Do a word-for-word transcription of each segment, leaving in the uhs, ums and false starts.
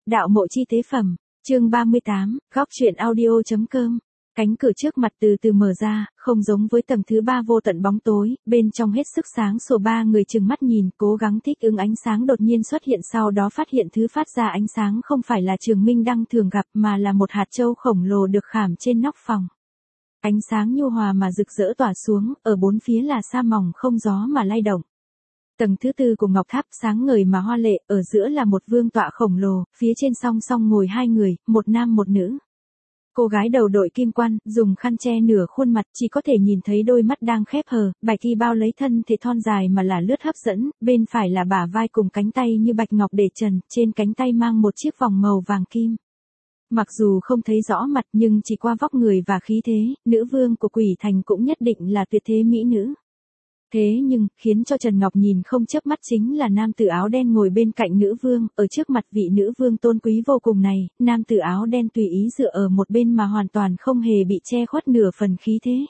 Đạo mộ chi tế phẩm, chương ba mươi tám, góc truyện audio.com. Cánh cửa trước mặt từ từ mở ra, không giống với tầng thứ ba vô tận bóng tối, bên trong hết sức sáng sủa ba người chừng mắt nhìn, cố gắng thích ứng ánh sáng đột nhiên xuất hiện, sau đó phát hiện thứ phát ra ánh sáng không phải là Trường Minh Đăng thường gặp mà là một hạt châu khổng lồ được khảm trên nóc phòng. Ánh sáng nhu hòa mà rực rỡ tỏa xuống, ở bốn phía là sa mỏng không gió mà lay động. Tầng thứ tư của ngọc tháp sáng ngời mà hoa lệ, ở giữa là một vương tọa khổng lồ, phía trên song song ngồi hai người, một nam một nữ. Cô gái đầu đội kim quan, dùng khăn che nửa khuôn mặt, chỉ có thể nhìn thấy đôi mắt đang khép hờ, bạch y bao lấy thân thể thon dài mà là lướt hấp dẫn, bên phải là bả vai cùng cánh tay như bạch ngọc để trần, trên cánh tay mang một chiếc vòng màu vàng kim. Mặc dù không thấy rõ mặt nhưng chỉ qua vóc người và khí thế, nữ vương của Quỷ Thành cũng nhất định là tuyệt thế mỹ nữ. Thế nhưng, khiến cho Trần Ngọc nhìn không chớp mắt chính là nam tử áo đen ngồi bên cạnh nữ vương, ở trước mặt vị nữ vương tôn quý vô cùng này, nam tử áo đen tùy ý dựa ở một bên mà hoàn toàn không hề bị che khuất nửa phần khí thế.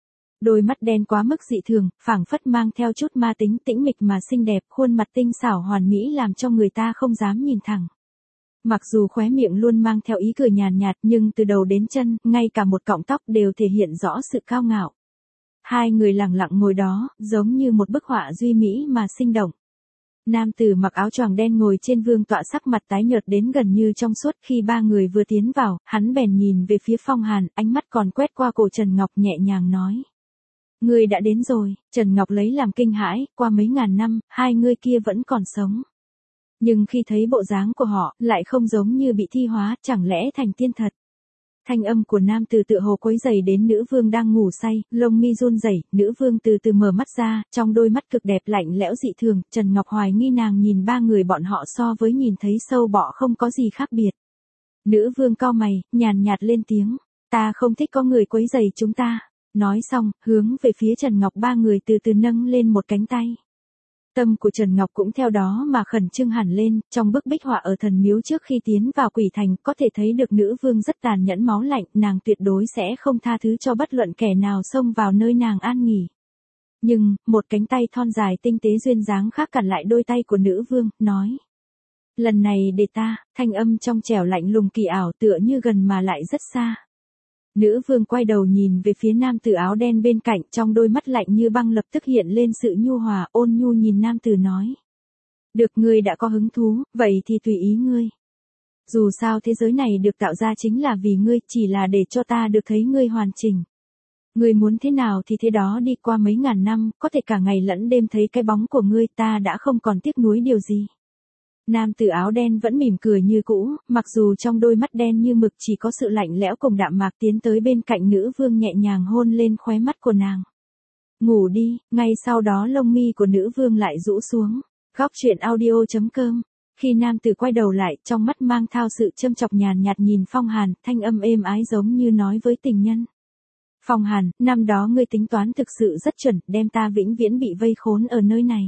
Đôi mắt đen quá mức dị thường, phảng phất mang theo chút ma tính, tĩnh mịch mà xinh đẹp, khuôn mặt tinh xảo hoàn mỹ làm cho người ta không dám nhìn thẳng. Mặc dù khóe miệng luôn mang theo ý cười nhàn nhạt nhưng từ đầu đến chân, ngay cả một cọng tóc đều thể hiện rõ sự cao ngạo. Hai người lặng lặng ngồi đó, giống như một bức họa duy mỹ mà sinh động. Nam tử mặc áo choàng đen ngồi trên vương tọa sắc mặt tái nhợt đến gần như trong suốt, khi ba người vừa tiến vào, hắn bèn nhìn về phía Phong Hàn, ánh mắt còn quét qua cổ Trần Ngọc nhẹ nhàng nói. Ngươi đã đến rồi. Trần Ngọc lấy làm kinh hãi, qua mấy ngàn năm, hai người kia vẫn còn sống. Nhưng khi thấy bộ dáng của họ, lại không giống như bị thi hóa, chẳng lẽ thành tiên thật. Thanh âm của nam từ tựa hồ quấy rầy đến nữ vương đang ngủ say, lông mi run rẩy, nữ vương từ từ mở mắt ra, trong đôi mắt cực đẹp lạnh lẽo dị thường, Trần Ngọc hoài nghi nàng nhìn ba người bọn họ so với nhìn thấy sâu bọ không có gì khác biệt. Nữ vương cau mày, nhàn nhạt lên tiếng, ta không thích có người quấy rầy chúng ta. Nói xong, hướng về phía Trần Ngọc ba người từ từ nâng lên một cánh tay. Tâm của Trần Ngọc cũng theo đó mà khẩn trương hẳn lên, trong bức bích họa ở thần miếu trước khi tiến vào Quỷ Thành, có thể thấy được nữ vương rất tàn nhẫn máu lạnh, nàng tuyệt đối sẽ không tha thứ cho bất luận kẻ nào xông vào nơi nàng an nghỉ. Nhưng, một cánh tay thon dài tinh tế duyên dáng khác cản lại đôi tay của nữ vương, nói. Lần này để ta, thanh âm trong trẻo lạnh lùng kỳ ảo tựa như gần mà lại rất xa. Nữ vương quay đầu nhìn về phía nam tử áo đen bên cạnh, trong đôi mắt lạnh như băng lập tức hiện lên sự nhu hòa, ôn nhu nhìn nam tử nói. Được, ngươi đã có hứng thú, vậy thì tùy ý ngươi. Dù sao thế giới này được tạo ra chính là vì ngươi, chỉ là để cho ta được thấy ngươi hoàn chỉnh. Ngươi muốn thế nào thì thế đó, đi qua mấy ngàn năm, có thể cả ngày lẫn đêm thấy cái bóng của ngươi, ta đã không còn tiếc nuối điều gì. Nam tử áo đen vẫn mỉm cười như cũ, mặc dù trong đôi mắt đen như mực chỉ có sự lạnh lẽo cùng đạm mạc, tiến tới bên cạnh nữ vương nhẹ nhàng hôn lên khóe mắt của nàng. Ngủ đi, ngay sau đó lông mi của nữ vương lại rũ xuống. Góc truyện audio.com. Khi nam tử quay đầu lại, trong mắt mang theo sự châm chọc nhàn nhạt nhìn Phong Hàn, thanh âm êm ái giống như nói với tình nhân. Phong Hàn, năm đó ngươi tính toán thực sự rất chuẩn, đem ta vĩnh viễn bị vây khốn ở nơi này.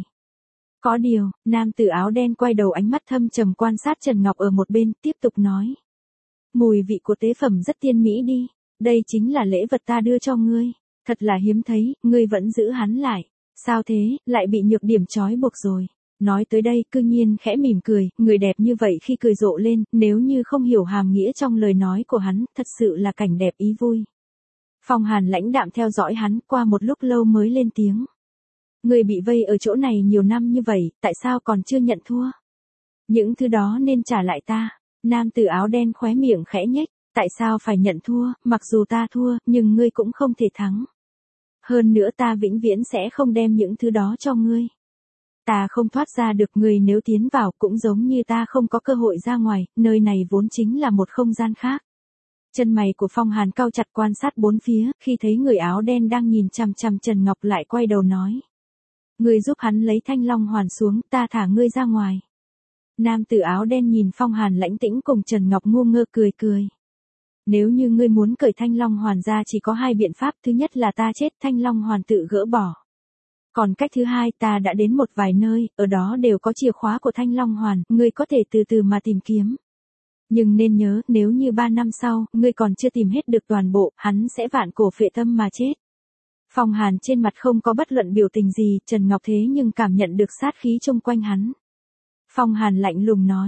Có điều, nam tử áo đen quay đầu ánh mắt thâm trầm quan sát Trần Ngọc ở một bên, tiếp tục nói. Mùi vị của tế phẩm rất tiên mỹ đi, đây chính là lễ vật ta đưa cho ngươi, thật là hiếm thấy, ngươi vẫn giữ hắn lại, sao thế, lại bị nhược điểm trói buộc rồi. Nói tới đây, cư nhiên khẽ mỉm cười, người đẹp như vậy khi cười rộ lên, nếu như không hiểu hàm nghĩa trong lời nói của hắn, thật sự là cảnh đẹp ý vui. Phong Hàn lãnh đạm theo dõi hắn, qua một lúc lâu mới lên tiếng. Người bị vây ở chỗ này nhiều năm như vậy, tại sao còn chưa nhận thua? Những thứ đó nên trả lại ta. Nam tử áo đen khóe miệng khẽ nhếch, tại sao phải nhận thua, mặc dù ta thua, nhưng ngươi cũng không thể thắng. Hơn nữa ta vĩnh viễn sẽ không đem những thứ đó cho ngươi. Ta không thoát ra được, ngươi nếu tiến vào cũng giống như ta không có cơ hội ra ngoài, nơi này vốn chính là một không gian khác. Chân mày của Phong Hàn cau chặt quan sát bốn phía, khi thấy người áo đen đang nhìn chằm chằm Trần Ngọc lại quay đầu nói. Ngươi giúp hắn lấy thanh long hoàn xuống, ta thả ngươi ra ngoài. Nam tử áo đen nhìn Phong Hàn lãnh tĩnh cùng Trần Ngọc ngu ngơ cười cười. Nếu như ngươi muốn cởi thanh long hoàn ra chỉ có hai biện pháp, thứ nhất là ta chết, thanh long hoàn tự gỡ bỏ. Còn cách thứ hai, ta đã đến một vài nơi, ở đó đều có chìa khóa của thanh long hoàn, ngươi có thể từ từ mà tìm kiếm. Nhưng nên nhớ, nếu như ba năm sau, ngươi còn chưa tìm hết được toàn bộ, hắn sẽ vạn cổ phệ tâm mà chết. Phong Hàn trên mặt không có bất luận biểu tình gì, Trần Ngọc thế nhưng cảm nhận được sát khí chung quanh hắn. Phong Hàn lạnh lùng nói,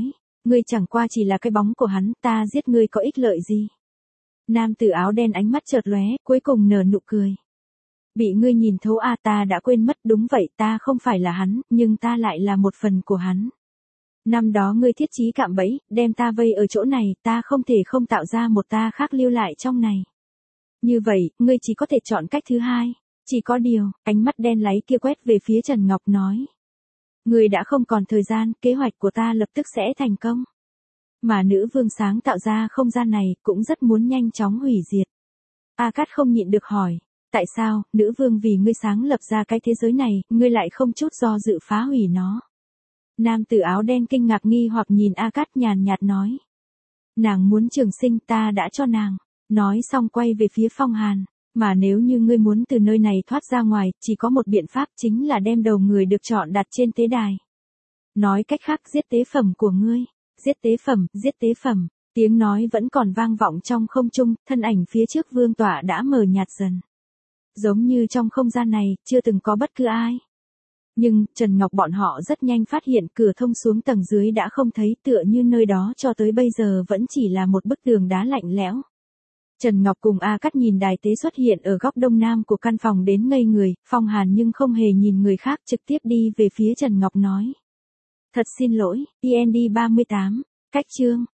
Ngươi chẳng qua chỉ là cái bóng của hắn, ta giết ngươi có ích lợi gì? Nam tử áo đen ánh mắt chợt lóe, cuối cùng nở nụ cười. Bị ngươi nhìn thấu à, ta đã quên mất, đúng vậy, ta không phải là hắn, nhưng ta lại là một phần của hắn. Năm đó ngươi thiết trí cạm bẫy, đem ta vây ở chỗ này, ta không thể không tạo ra một ta khác lưu lại trong này. Như vậy, ngươi chỉ có thể chọn cách thứ hai. Chỉ có điều, ánh mắt đen láy kia quét về phía Trần Ngọc nói. Ngươi đã không còn thời gian, kế hoạch của ta lập tức sẽ thành công. Mà nữ vương sáng tạo ra không gian này, cũng rất muốn nhanh chóng hủy diệt. A Cát không nhịn được hỏi. Tại sao, nữ vương vì ngươi sáng lập ra cái thế giới này, ngươi lại không chút do dự phá hủy nó? Nam tử áo đen kinh ngạc nghi hoặc nhìn A Cát nhàn nhạt nói. Nàng muốn trường sinh, ta đã cho nàng. Nói xong quay về phía Phong Hàn. Mà nếu như ngươi muốn từ nơi này thoát ra ngoài, chỉ có một biện pháp, chính là đem đầu người được chọn đặt trên tế đài. Nói cách khác, giết tế phẩm của ngươi. Giết tế phẩm, giết tế phẩm. Tiếng nói vẫn còn vang vọng trong không trung, thân ảnh phía trước vương tọa đã mờ nhạt dần. Giống như trong không gian này, chưa từng có bất cứ ai. Nhưng, Trần Ngọc bọn họ rất nhanh phát hiện cửa thông xuống tầng dưới đã không thấy, tựa như nơi đó cho tới bây giờ vẫn chỉ là một bức tường đá lạnh lẽo. Trần Ngọc cùng A Cát nhìn đài tế xuất hiện ở góc đông nam của căn phòng đến ngây người, Phong Hàn nhưng không hề nhìn người khác, trực tiếp đi về phía Trần Ngọc nói. Thật xin lỗi, i en đê ba mươi tám, cách chương.